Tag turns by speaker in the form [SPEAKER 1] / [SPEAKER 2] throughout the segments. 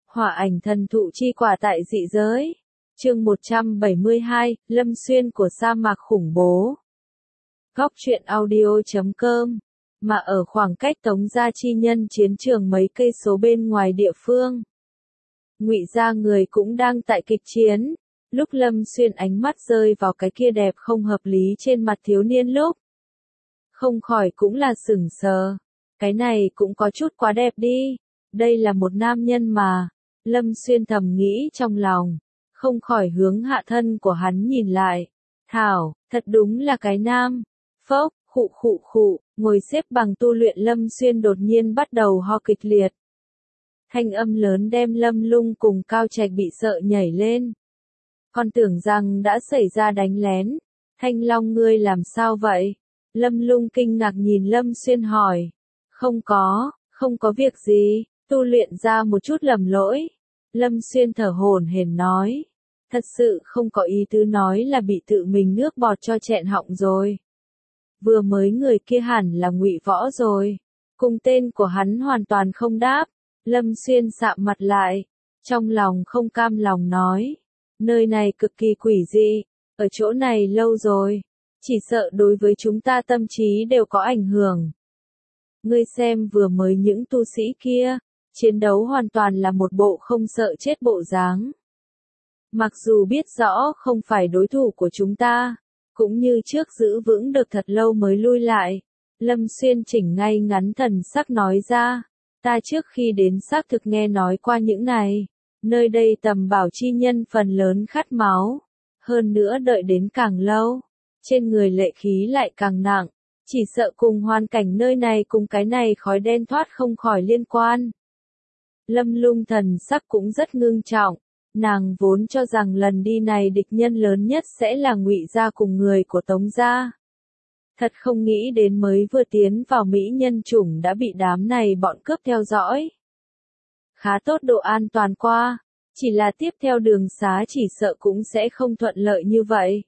[SPEAKER 1] Hỏa ảnh thần thụ chi quả tại dị giới. Chương 172, Lâm Xuyên của sa mạc khủng bố. Góc truyện audio.com. Mà ở khoảng cách Tống gia chi nhân chiến trường mấy cây số bên ngoài địa phương, Ngụy gia người cũng đang tại kịch chiến. Lúc Lâm Xuyên ánh mắt rơi vào cái kia đẹp không hợp lý trên mặt thiếu niên lúc, không khỏi cũng là sửng sờ. Cái này cũng có chút quá đẹp đi. Đây là một nam nhân mà. Lâm Xuyên thầm nghĩ trong lòng, không khỏi hướng hạ thân của hắn nhìn lại. Thảo, thật đúng là cái nam. Phốc, khụ, ngồi xếp bằng tu luyện Lâm Xuyên đột nhiên bắt đầu ho kịch liệt. Thanh âm lớn đem Lâm Lung cùng Cao Trạch bị sợ nhảy lên. Con tưởng rằng đã xảy ra đánh lén. Thanh Long ngươi làm sao vậy? Lâm Lung kinh ngạc nhìn Lâm Xuyên hỏi. Không có việc gì, tu luyện ra một chút lầm lỗi. Lâm Xuyên thở hổn hển nói. Thật sự không có ý tứ nói là bị tự mình nước bọt cho chẹn họng rồi. Vừa mới người kia hẳn là Ngụy Võ rồi. Cùng tên của hắn hoàn toàn không đáp. Lâm Xuyên sạm mặt lại. Trong lòng không cam lòng nói. Nơi này cực kỳ quỷ dị. Ở chỗ này lâu rồi. Chỉ sợ đối với chúng ta tâm trí đều có ảnh hưởng. Ngươi xem vừa mới những tu sĩ kia. Chiến đấu hoàn toàn là một bộ không sợ chết bộ dáng. Mặc dù biết rõ không phải đối thủ của chúng ta, cũng như trước giữ vững được thật lâu mới lui lại. Lâm Xuyên chỉnh ngay ngắn thần sắc nói ra. Ta trước khi đến xác thực nghe nói qua những này. Nơi đây tầm bảo chi nhân phần lớn khát máu. Hơn nữa đợi đến càng lâu, trên người lệ khí lại càng nặng. Chỉ sợ cùng hoàn cảnh nơi này cùng cái này khói đen thoát không khỏi liên quan. Lâm Lung thần sắc cũng rất ngưng trọng. Nàng vốn cho rằng lần đi này địch nhân lớn nhất sẽ là Ngụy gia cùng người của Tống gia. Thật không nghĩ đến mới vừa tiến vào mỹ nhân chủng đã bị đám này bọn cướp theo dõi. Khá tốt độ an toàn qua, chỉ là tiếp theo đường xá chỉ sợ cũng sẽ không thuận lợi như vậy.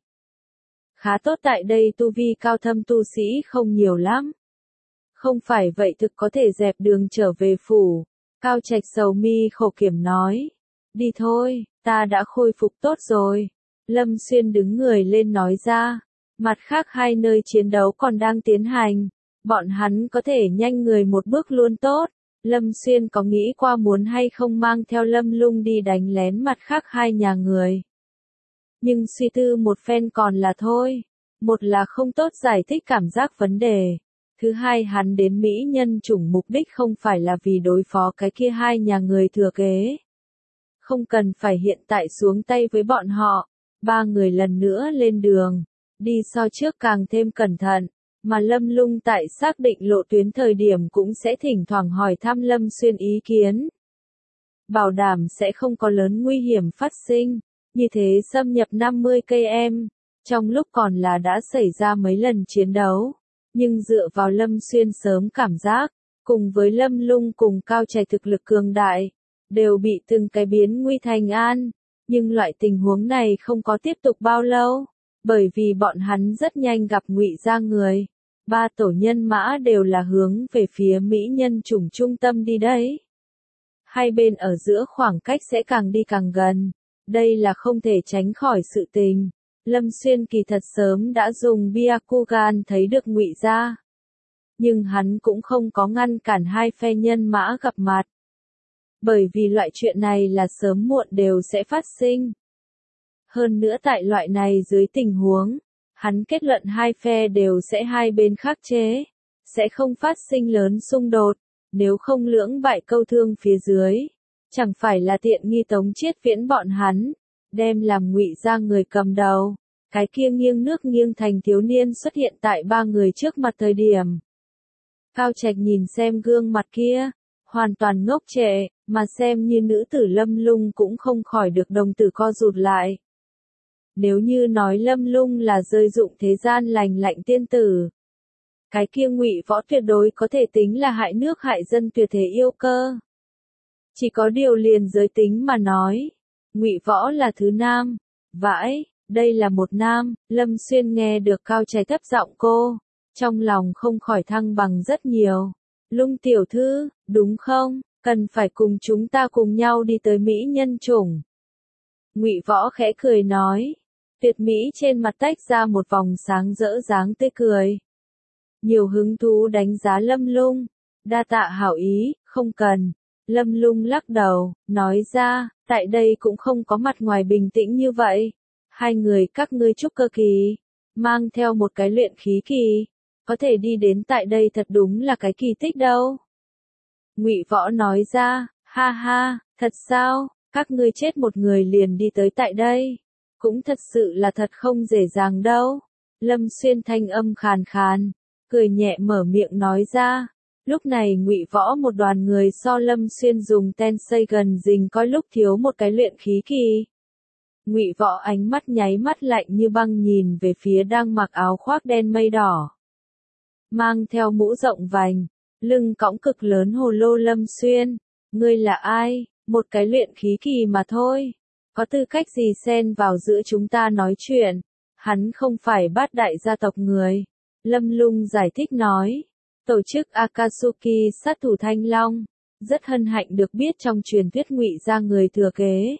[SPEAKER 1] Khá tốt tại đây tu vi cao thâm tu sĩ không nhiều lắm. Không phải vậy thực có thể dẹp đường trở về phủ. Cao Trạch sầu mi khổ kiểm nói. Đi thôi, ta đã khôi phục tốt rồi. Lâm Xuyên đứng người lên nói ra. Mặt khác hai nơi chiến đấu còn đang tiến hành. Bọn hắn có thể nhanh người một bước luôn tốt. Lâm Xuyên có nghĩ qua muốn hay không mang theo Lâm Lung đi đánh lén mặt khác hai nhà người. Nhưng suy tư một phen còn là thôi. Một là không tốt giải thích cảm giác vấn đề. Thứ hai hắn đến mỹ nhân chủng mục đích không phải là vì đối phó cái kia hai nhà người thừa kế. Không cần phải hiện tại xuống tay với bọn họ. Ba người lần nữa lên đường. Đi so trước càng thêm cẩn thận. Mà Lâm Lung tại xác định lộ tuyến thời điểm cũng sẽ thỉnh thoảng hỏi thăm Lâm Xuyên ý kiến. Bảo đảm sẽ không có lớn nguy hiểm phát sinh. Như thế xâm nhập 50 cây em. Trong lúc còn là đã xảy ra mấy lần chiến đấu. Nhưng dựa vào Lâm Xuyên sớm cảm giác. Cùng với Lâm Lung cùng Cao Trạch thực lực cường đại. Đều bị từng cái biến nguy thành an. Nhưng loại tình huống này không có tiếp tục bao lâu. Bởi vì bọn hắn rất nhanh gặp Ngụy gia người. Ba tổ nhân mã đều là hướng về phía mỹ nhân chủng trung tâm đi đấy. Hai bên ở giữa khoảng cách sẽ càng đi càng gần. Đây là không thể tránh khỏi sự tình. Lâm Xuyên kỳ thật sớm đã dùng Byakugan thấy được Ngụy gia. Nhưng hắn cũng không có ngăn cản hai phe nhân mã gặp mặt. Bởi vì loại chuyện này là sớm muộn đều sẽ phát sinh. Hơn nữa tại loại này dưới tình huống, hắn kết luận hai phe đều sẽ hai bên khắc chế, sẽ không phát sinh lớn xung đột, nếu không lưỡng bại câu thương phía dưới, chẳng phải là tiện nghi Tống Chiết Viễn bọn hắn, đem làm Ngụy gia người cầm đầu, cái kia nghiêng nước nghiêng thành thiếu niên xuất hiện tại ba người trước mặt thời điểm. Cao Trạch nhìn xem gương mặt kia, hoàn toàn ngốc trệ, mà xem như nữ tử Lâm Lung cũng không khỏi được đồng tử co rụt lại. Nếu như nói Lâm Lung là rơi dụng thế gian lành lạnh tiên tử, cái kia Ngụy Võ tuyệt đối có thể tính là hại nước hại dân tuyệt thế yêu cơ. Chỉ có điều liền giới tính mà nói, Ngụy Võ là thứ nam. Vãi, đây là một nam. Lâm Xuyên nghe được Cao Trạch thấp giọng cô, trong lòng không khỏi thăng bằng rất nhiều. Lung tiểu thư, đúng không? cần phải cùng chúng ta cùng nhau đi tới Mỹ Nhân Chủng. Ngụy Võ khẽ cười nói. Tuyệt mỹ trên mặt tách ra một vòng sáng rỡ dáng tươi cười. Nhiều hứng thú đánh giá Lâm Lung. Đa tạ hảo ý, không cần. Lâm Lung lắc đầu, nói ra, tại đây cũng không có mặt ngoài bình tĩnh như vậy. Hai người các ngươi trúc cơ kỳ, mang theo một cái luyện khí kỳ, có thể đi đến tại đây thật đúng là cái kỳ tích đâu. Ngụy Võ nói ra, ha ha, thật sao, các ngươi chết một người liền đi tới tại đây. Cũng thật sự là thật không dễ dàng đâu. Lâm Xuyên thanh âm khàn khàn, cười nhẹ mở miệng nói ra. Lúc này Ngụy Võ một đoàn người so Lâm Xuyên dùng ten xây gần dình coi lúc thiếu một cái luyện khí kỳ. Ngụy Võ ánh mắt nháy mắt lạnh như băng nhìn về phía đang mặc áo khoác đen mây đỏ. Mang theo mũ rộng vành, lưng cõng cực lớn hồ lô Lâm Xuyên. Ngươi là ai? Một cái luyện khí kỳ mà thôi. Có tư cách gì xen vào giữa chúng ta nói chuyện? Hắn không phải bát đại gia tộc người. Lâm Lung giải thích nói. Tổ chức Akatsuki sát thủ Thanh Long. Rất hân hạnh được biết trong truyền thuyết Ngụy gia người thừa kế.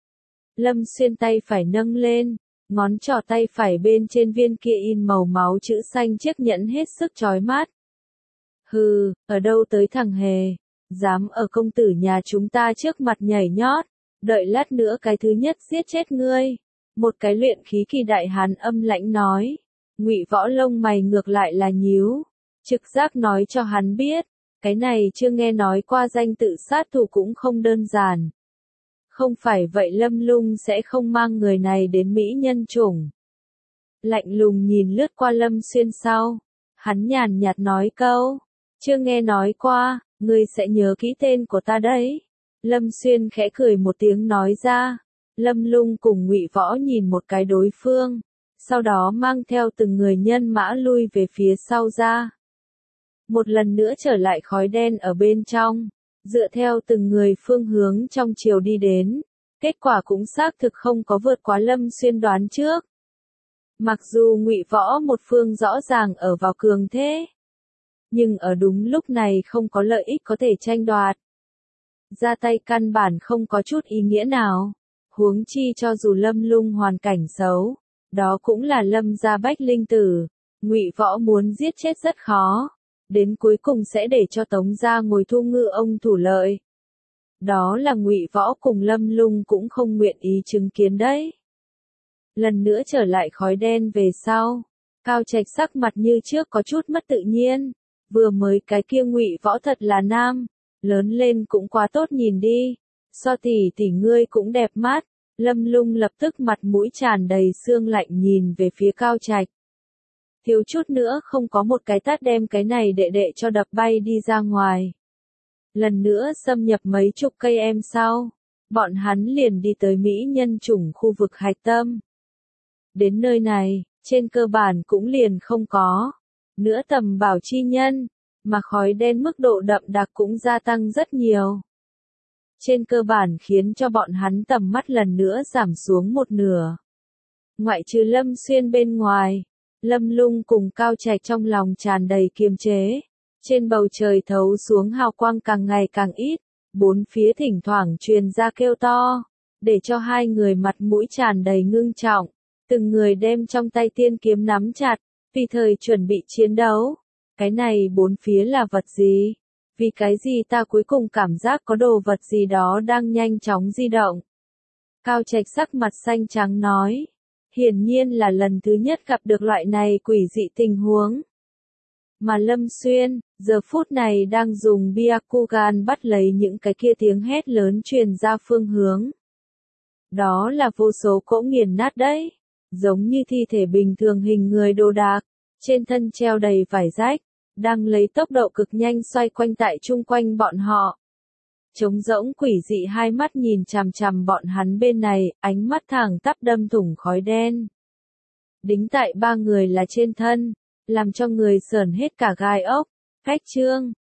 [SPEAKER 1] Lâm Xuyên tay phải nâng lên. Ngón trỏ tay phải bên trên viên kia in màu máu chữ xanh chiếc nhẫn hết sức chói mắt. Hừ, ở đâu tới thằng hề. Dám ở công tử nhà chúng ta trước mặt nhảy nhót. Đợi lát nữa cái thứ nhất giết chết ngươi. Một cái luyện khí kỳ đại hán âm lãnh nói. Ngụy Võ lông mày ngược lại là nhíu. Trực giác nói cho hắn biết. Cái này chưa nghe nói qua danh tự sát thủ cũng không đơn giản. Không phải vậy Lâm Lung sẽ không mang người này đến Mỹ Nhân Chủng. Lạnh lùng nhìn lướt qua Lâm Xuyên sau. Hắn nhàn nhạt nói câu. Chưa nghe nói qua, ngươi sẽ nhớ kỹ tên của ta đấy. Lâm Xuyên khẽ cười một tiếng nói ra. Lâm Lung cùng Ngụy Võ nhìn một cái đối phương. Sau đó mang theo từng người nhân mã lui về phía sau ra. Một lần nữa trở lại khói đen ở bên trong. Dựa theo từng người phương hướng trong chiều đi đến. Kết quả cũng xác thực không có vượt quá Lâm Xuyên đoán trước. Mặc dù Ngụy Võ một phương rõ ràng ở vào cường thế. Nhưng ở đúng lúc này không có lợi ích có thể tranh đoạt. Ra tay căn bản không có chút ý nghĩa nào. Huống chi cho dù Lâm Lung hoàn cảnh xấu. Đó cũng là Lâm gia bách linh tử. Ngụy Võ muốn giết chết rất khó. Đến cuối cùng sẽ để cho Tống gia ngồi thu ngư ông thủ lợi. Đó là Ngụy Võ cùng Lâm Lung cũng không nguyện ý chứng kiến đấy. Lần nữa trở lại khói đen về sau. Cao Trạch sắc mặt như trước có chút mất tự nhiên. Vừa mới cái kia Ngụy Võ thật là nam. Lớn lên cũng quá tốt nhìn đi. So tỷ ngươi cũng đẹp mắt. Lâm Lung lập tức mặt mũi tràn đầy sương lạnh nhìn về phía Cao Trạch. Thiếu chút nữa không có một cái tát đem cái này đệ cho đập bay đi ra ngoài. Lần nữa xâm nhập mấy chục cây em sau. Bọn hắn liền đi tới Mỹ Nhân Chủng khu vực hạch tâm. Đến nơi này, trên cơ bản cũng liền không có. Nữa tầm bảo chi nhân. Mà khói đen mức độ đậm đặc cũng gia tăng rất nhiều. Trên cơ bản khiến cho bọn hắn tầm mắt lần nữa giảm xuống một nửa. Ngoại trừ Lâm Xuyên bên ngoài, Lâm Lung cùng Cao Trạch trong lòng tràn đầy kiềm chế. Trên bầu trời thấu xuống hào quang càng ngày càng ít, bốn phía thỉnh thoảng truyền ra kêu to, để cho hai người mặt mũi tràn đầy ngưng trọng, từng người đem trong tay tiên kiếm nắm chặt, vì thời chuẩn bị chiến đấu. Cái này bốn phía là vật gì? Vì cái gì ta cuối cùng cảm giác có đồ vật gì đó đang nhanh chóng di động? Cao Trạch sắc mặt xanh trắng nói. Hiển nhiên là lần thứ nhất gặp được loại này quỷ dị tình huống. Mà Lâm Xuyên, giờ phút này đang dùng Byakugan bắt lấy những cái kia tiếng hét lớn truyền ra phương hướng. Đó là vô số cỗ nghiền nát đấy. Giống như thi thể bình thường hình người đồ đạc. Trên thân treo đầy vải rách. Đang lấy tốc độ cực nhanh xoay quanh tại chung quanh bọn họ. Trống rỗng quỷ dị hai mắt nhìn chằm chằm bọn hắn bên này, ánh mắt thẳng tắp đâm thủng khói đen. Đính tại ba người là trên thân, làm cho người sởn hết cả gai ốc. Phách chương